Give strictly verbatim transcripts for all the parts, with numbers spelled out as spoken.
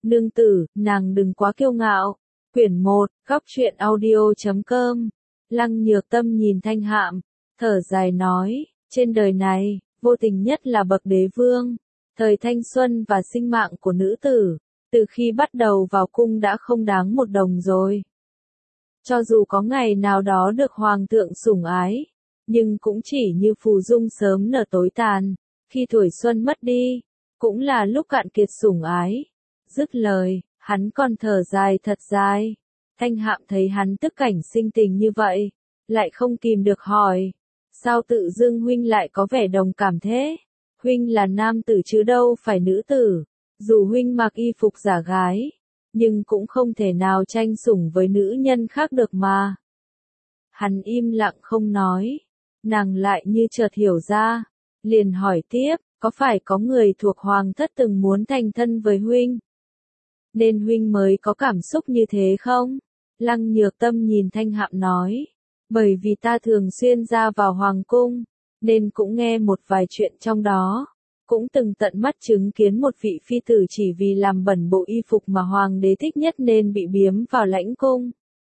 Nương tử, nàng đừng quá kiêu ngạo. Quyển một, góc truyện audio.com. Lăng Nhược Tâm nhìn Thanh Hạm, thở dài nói, trên đời này, vô tình nhất là bậc đế vương. Thời thanh xuân và sinh mạng của nữ tử, từ khi bắt đầu vào cung đã không đáng một đồng rồi. Cho dù có ngày nào đó được hoàng thượng sủng ái, nhưng cũng chỉ như phù dung sớm nở tối tàn, khi tuổi xuân mất đi, cũng là lúc cạn kiệt sủng ái. Dứt lời, hắn còn thở dài thật dài. Thanh Hạm thấy hắn tức cảnh sinh tình như vậy, lại không kìm được hỏi, sao tự dưng huynh lại có vẻ đồng cảm thế? Huynh là nam tử chứ đâu phải nữ tử, dù huynh mặc y phục giả gái, nhưng cũng không thể nào tranh sủng với nữ nhân khác được mà. Hắn im lặng không nói, nàng lại như chợt hiểu ra, liền hỏi tiếp, có phải có người thuộc hoàng thất từng muốn thành thân với huynh, nên huynh mới có cảm xúc như thế không? Lăng Nhược Tâm nhìn Thanh Hạm nói, bởi vì ta thường xuyên ra vào hoàng cung, nên cũng nghe một vài chuyện trong đó, cũng từng tận mắt chứng kiến một vị phi tử chỉ vì làm bẩn bộ y phục mà hoàng đế thích nhất nên bị biếm vào lãnh cung.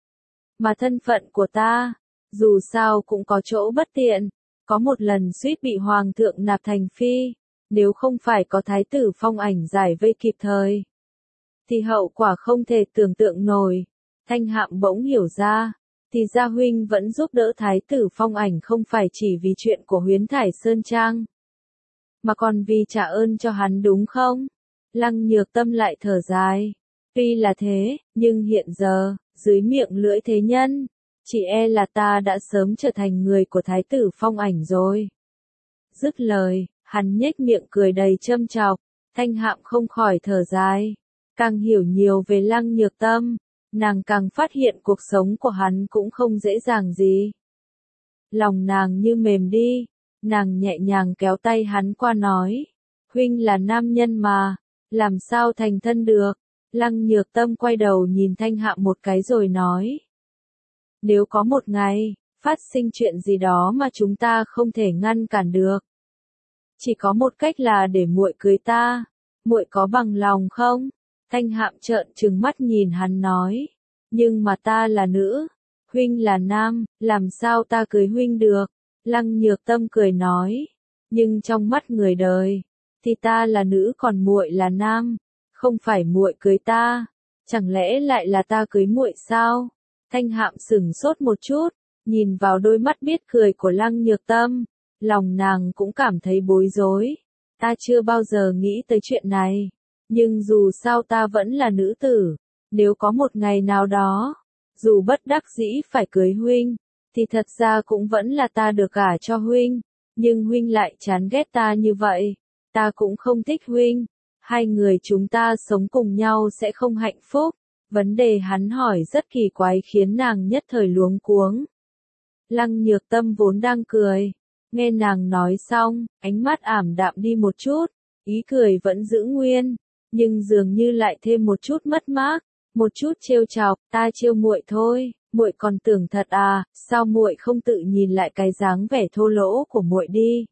Mà thân phận của ta, dù sao cũng có chỗ bất tiện, có một lần suýt bị hoàng thượng nạp thành phi, nếu không phải có thái tử Phong Ảnh giải vây kịp thời, thì hậu quả không thể tưởng tượng nổi. Thanh Hạm bỗng hiểu ra, thì gia huynh vẫn giúp đỡ thái tử Phong Ảnh không phải chỉ vì chuyện của Huyến Thải Sơn Trang, mà còn vì trả ơn cho hắn đúng không? Lăng Nhược Tâm lại thở dài, tuy là thế, nhưng hiện giờ, dưới miệng lưỡi thế nhân, chỉ e là ta đã sớm trở thành người của thái tử Phong Ảnh rồi. Dứt lời, hắn nhếch miệng cười đầy châm chọc. Thanh Hạm không khỏi thở dài, càng hiểu nhiều về Lăng Nhược Tâm, nàng càng phát hiện cuộc sống của hắn cũng không dễ dàng gì. Lòng nàng như mềm đi, nàng nhẹ nhàng kéo tay hắn qua nói, huynh là nam nhân mà, làm sao thành thân được? Lăng Nhược Tâm quay đầu nhìn Thanh Hạm một cái rồi nói, nếu có một ngày, phát sinh chuyện gì đó mà chúng ta không thể ngăn cản được, chỉ có một cách là để muội cưới ta, muội có bằng lòng không? Thanh Hạm trợn trừng mắt nhìn hắn nói, nhưng mà ta là nữ, huynh là nam, làm sao ta cưới huynh được? Lăng Nhược Tâm cười nói, nhưng trong mắt người đời, thì ta là nữ còn muội là nam, không phải muội cưới ta, chẳng lẽ lại là ta cưới muội sao? Thanh Hạm sững sốt một chút, nhìn vào đôi mắt biết cười của Lăng Nhược Tâm, lòng nàng cũng cảm thấy bối rối. Ta chưa bao giờ nghĩ tới chuyện này, nhưng dù sao ta vẫn là nữ tử, nếu có một ngày nào đó, dù bất đắc dĩ phải cưới huynh, thì thật ra cũng vẫn là ta được gả cho huynh, nhưng huynh lại chán ghét ta như vậy, ta cũng không thích huynh, hai người chúng ta sống cùng nhau sẽ không hạnh phúc. Vấn đề hắn hỏi rất kỳ quái khiến nàng nhất thời luống cuống. Lăng Nhược Tâm vốn đang cười, nghe nàng nói xong, ánh mắt ảm đạm đi một chút, ý cười vẫn giữ nguyên, nhưng dường như lại thêm một chút mất mát, một chút trêu chọc, ta trêu muội thôi, muội còn tưởng thật à, sao muội không tự nhìn lại cái dáng vẻ thô lỗ của muội đi?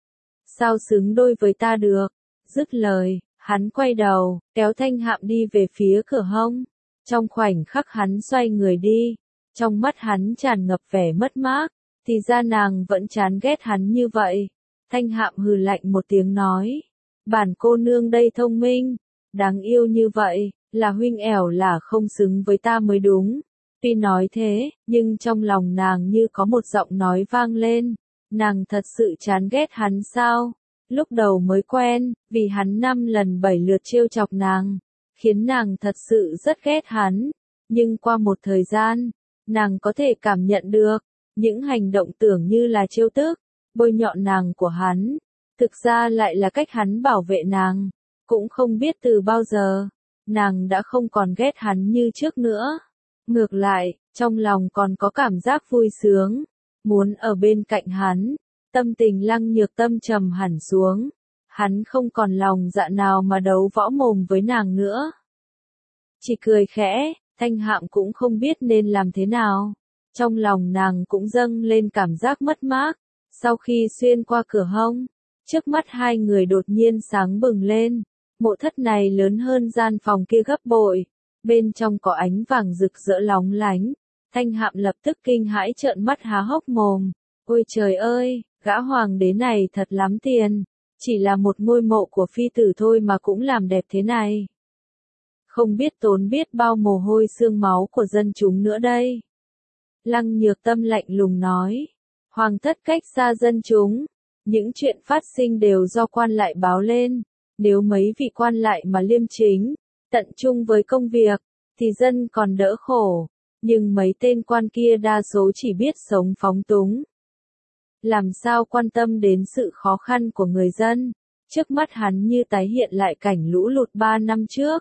Sao xứng đôi với ta được? Dứt lời, hắn quay đầu, kéo Thanh Hạm đi về phía cửa hông. Trong khoảnh khắc hắn xoay người đi, trong mắt hắn tràn ngập vẻ mất mát, thì ra nàng vẫn chán ghét hắn như vậy. Thanh Hạm hừ lạnh một tiếng nói, bản cô nương đây thông minh, đáng yêu như vậy, là huynh ẻo là không xứng với ta mới đúng. Tuy nói thế, nhưng trong lòng nàng như có một giọng nói vang lên, nàng thật sự chán ghét hắn sao? Lúc đầu mới quen, vì hắn năm lần bảy lượt trêu chọc nàng, khiến nàng thật sự rất ghét hắn, nhưng qua một thời gian, nàng có thể cảm nhận được, những hành động tưởng như là trêu tức, bôi nhọ nàng của hắn, thực ra lại là cách hắn bảo vệ nàng, cũng không biết từ bao giờ, nàng đã không còn ghét hắn như trước nữa. Ngược lại, trong lòng còn có cảm giác vui sướng, muốn ở bên cạnh hắn. Tâm tình Lăng Nhược Tâm trầm hẳn xuống, hắn không còn lòng dạ nào mà đấu võ mồm với nàng nữa. Chỉ cười khẽ, Thanh Hạm cũng không biết nên làm thế nào. Trong lòng nàng cũng dâng lên cảm giác mất mát. Sau khi xuyên qua cửa hông, trước mắt hai người đột nhiên sáng bừng lên. Mộ thất này lớn hơn gian phòng kia gấp bội, bên trong có ánh vàng rực rỡ lóng lánh. Thanh Hạm lập tức kinh hãi trợn mắt há hốc mồm. Ôi trời ơi, gã hoàng đế này thật lắm tiền, chỉ là một ngôi mộ của phi tử thôi mà cũng làm đẹp thế này. Không biết tốn biết bao mồ hôi xương máu của dân chúng nữa đây. Lăng Nhược Tâm lạnh lùng nói, hoàng thất cách xa dân chúng, những chuyện phát sinh đều do quan lại báo lên, nếu mấy vị quan lại mà liêm chính, tận trung với công việc, thì dân còn đỡ khổ, nhưng mấy tên quan kia đa số chỉ biết sống phóng túng. Làm sao quan tâm đến sự khó khăn của người dân, trước mắt hắn như tái hiện lại cảnh lũ lụt ba năm trước.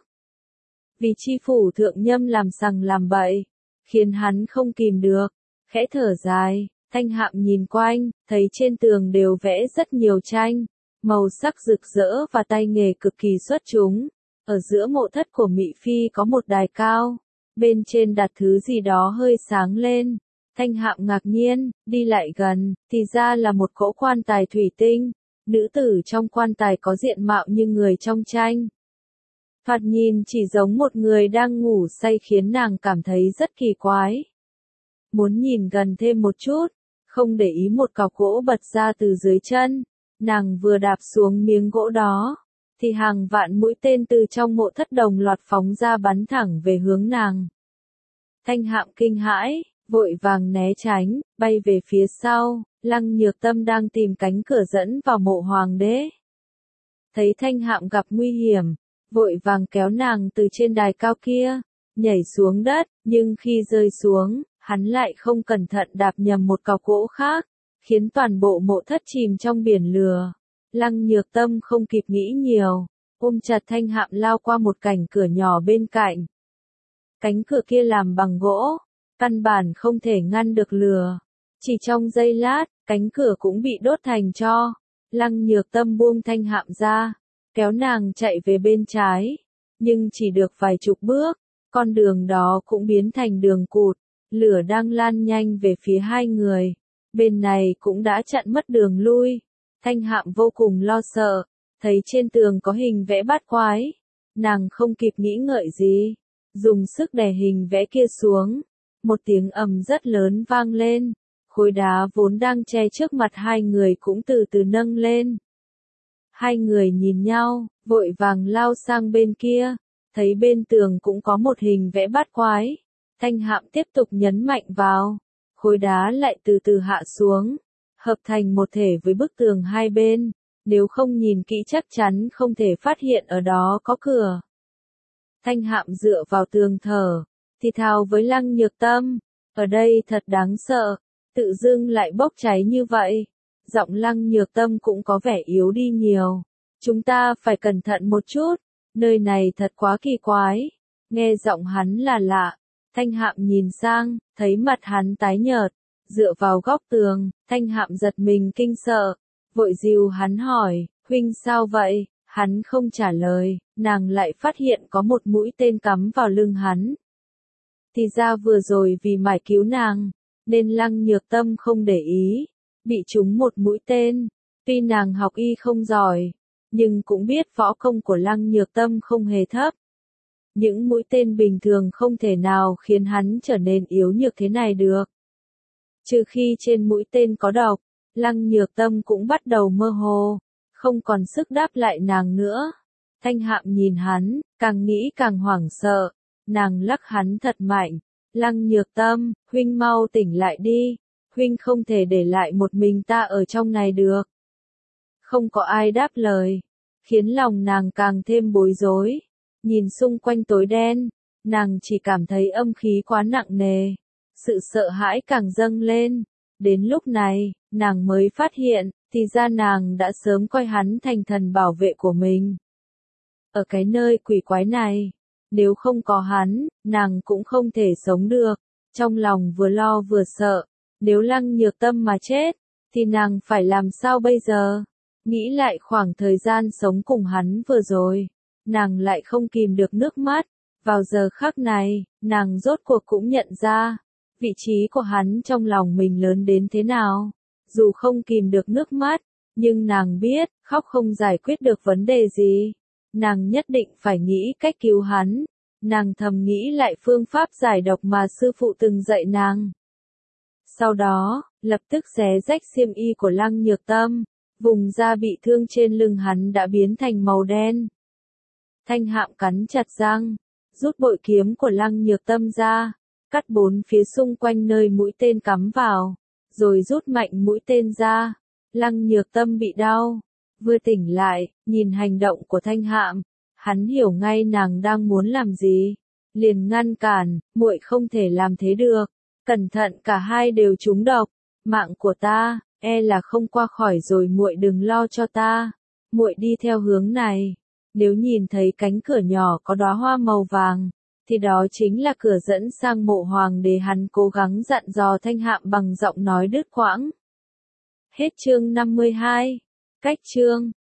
Vì chi phủ thượng nhâm làm sằng làm bậy, khiến hắn không kìm được, khẽ thở dài. Thanh Hạm nhìn quanh, thấy trên tường đều vẽ rất nhiều tranh, màu sắc rực rỡ và tay nghề cực kỳ xuất chúng. Ở giữa mộ thất của Mị Phi có một đài cao, bên trên đặt thứ gì đó hơi sáng lên. Thanh Hạm ngạc nhiên, đi lại gần, thì ra là một cỗ quan tài thủy tinh. Nữ tử trong quan tài có diện mạo như người trong tranh. Thoạt nhìn chỉ giống một người đang ngủ say khiến nàng cảm thấy rất kỳ quái. Muốn nhìn gần thêm một chút, không để ý một cọc gỗ bật ra từ dưới chân, nàng vừa đạp xuống miếng gỗ đó, thì hàng vạn mũi tên từ trong mộ thất đồng loạt phóng ra bắn thẳng về hướng nàng. Thanh Hạm kinh hãi, vội vàng né tránh, bay về phía sau. Lăng Nhược Tâm đang tìm cánh cửa dẫn vào mộ hoàng đế. Thấy Thanh Hạm gặp nguy hiểm, vội vàng kéo nàng từ trên đài cao kia, nhảy xuống đất, nhưng khi rơi xuống, hắn lại không cẩn thận đạp nhầm một cọc gỗ khác, khiến toàn bộ mộ thất chìm trong biển lửa. Lăng Nhược Tâm không kịp nghĩ nhiều, ôm chặt Thanh Hạm lao qua một cảnh cửa nhỏ bên cạnh. Cánh cửa kia làm bằng gỗ, căn bản không thể ngăn được lửa. Chỉ trong giây lát, cánh cửa cũng bị đốt thành tro. Lăng Nhược Tâm buông Thanh Hạm ra, kéo nàng chạy về bên trái. Nhưng chỉ được vài chục bước, con đường đó cũng biến thành đường cụt. Lửa đang lan nhanh về phía hai người. Bên này cũng đã chặn mất đường lui. Thanh Hạm vô cùng lo sợ, thấy trên tường có hình vẽ bát quái. Nàng không kịp nghĩ ngợi gì, dùng sức đè hình vẽ kia xuống. Một tiếng ầm rất lớn vang lên. Khối đá vốn đang che trước mặt hai người cũng từ từ nâng lên. Hai người nhìn nhau, vội vàng lao sang bên kia, thấy bên tường cũng có một hình vẽ bát quái. Thanh Hạm tiếp tục nhấn mạnh vào, khối đá lại từ từ hạ xuống, hợp thành một thể với bức tường hai bên, nếu không nhìn kỹ chắc chắn không thể phát hiện ở đó có cửa. Thanh Hạm dựa vào tường thở, thì thào với Lăng Nhược Tâm, ở đây thật đáng sợ, tự dưng lại bốc cháy như vậy. Giọng Lăng Nhược Tâm cũng có vẻ yếu đi nhiều. Chúng ta phải cẩn thận một chút, nơi này thật quá kỳ quái. Nghe giọng hắn là lạ, Thanh Hạm nhìn sang, thấy mặt hắn tái nhợt, dựa vào góc tường. Thanh Hạm giật mình kinh sợ, vội dìu hắn hỏi, huynh sao vậy? Hắn không trả lời, nàng lại phát hiện có một mũi tên cắm vào lưng hắn. Thì ra vừa rồi vì mải cứu nàng, nên Lăng Nhược Tâm không để ý, bị trúng một mũi tên. Tuy nàng học y không giỏi, nhưng cũng biết võ công của Lăng Nhược Tâm không hề thấp. Những mũi tên bình thường không thể nào khiến hắn trở nên yếu nhược thế này được. Trừ khi trên mũi tên có độc, Lăng Nhược Tâm cũng bắt đầu mơ hồ, không còn sức đáp lại nàng nữa. Thanh Hạm nhìn hắn, càng nghĩ càng hoảng sợ, nàng lắc hắn thật mạnh. Lăng Nhược Tâm, huynh mau tỉnh lại đi, huynh không thể để lại một mình ta ở trong này được. Không có ai đáp lời, khiến lòng nàng càng thêm bối rối. Nhìn xung quanh tối đen, nàng chỉ cảm thấy âm khí quá nặng nề, sự sợ hãi càng dâng lên. Đến lúc này, nàng mới phát hiện, thì ra nàng đã sớm coi hắn thành thần bảo vệ của mình. Ở cái nơi quỷ quái này, nếu không có hắn, nàng cũng không thể sống được. Trong lòng vừa lo vừa sợ, nếu Lăng Nhược Tâm mà chết, thì nàng phải làm sao bây giờ? Nghĩ lại khoảng thời gian sống cùng hắn vừa rồi, nàng lại không kìm được nước mắt. Vào giờ khắc này, nàng rốt cuộc cũng nhận ra, vị trí của hắn trong lòng mình lớn đến thế nào. Dù không kìm được nước mắt, nhưng nàng biết, khóc không giải quyết được vấn đề gì. nàng nhất định phải nghĩ cách cứu hắn. Nàng thầm nghĩ lại phương pháp giải độc mà sư phụ từng dạy nàng. Sau đó, lập tức xé rách xiêm y của Lăng Nhược Tâm, vùng da bị thương trên lưng hắn đã biến thành màu đen. Thanh Hạm cắn chặt răng, rút bội kiếm của Lăng Nhược Tâm ra, cắt bốn phía xung quanh nơi mũi tên cắm vào, rồi rút mạnh mũi tên ra. Lăng Nhược Tâm bị đau, vừa tỉnh lại, nhìn hành động của Thanh Hạm, hắn hiểu ngay nàng đang muốn làm gì, liền ngăn cản, muội không thể làm thế được, cẩn thận cả hai đều trúng độc, mạng của ta, e là không qua khỏi rồi, muội đừng lo cho ta, muội đi theo hướng này, nếu nhìn thấy cánh cửa nhỏ có đóa hoa màu vàng, thì đó chính là cửa dẫn sang mộ hoàng đế. Hắn cố gắng dặn dò Thanh Hạm bằng giọng nói đứt quãng. Hết chương năm mươi hai. Cách chương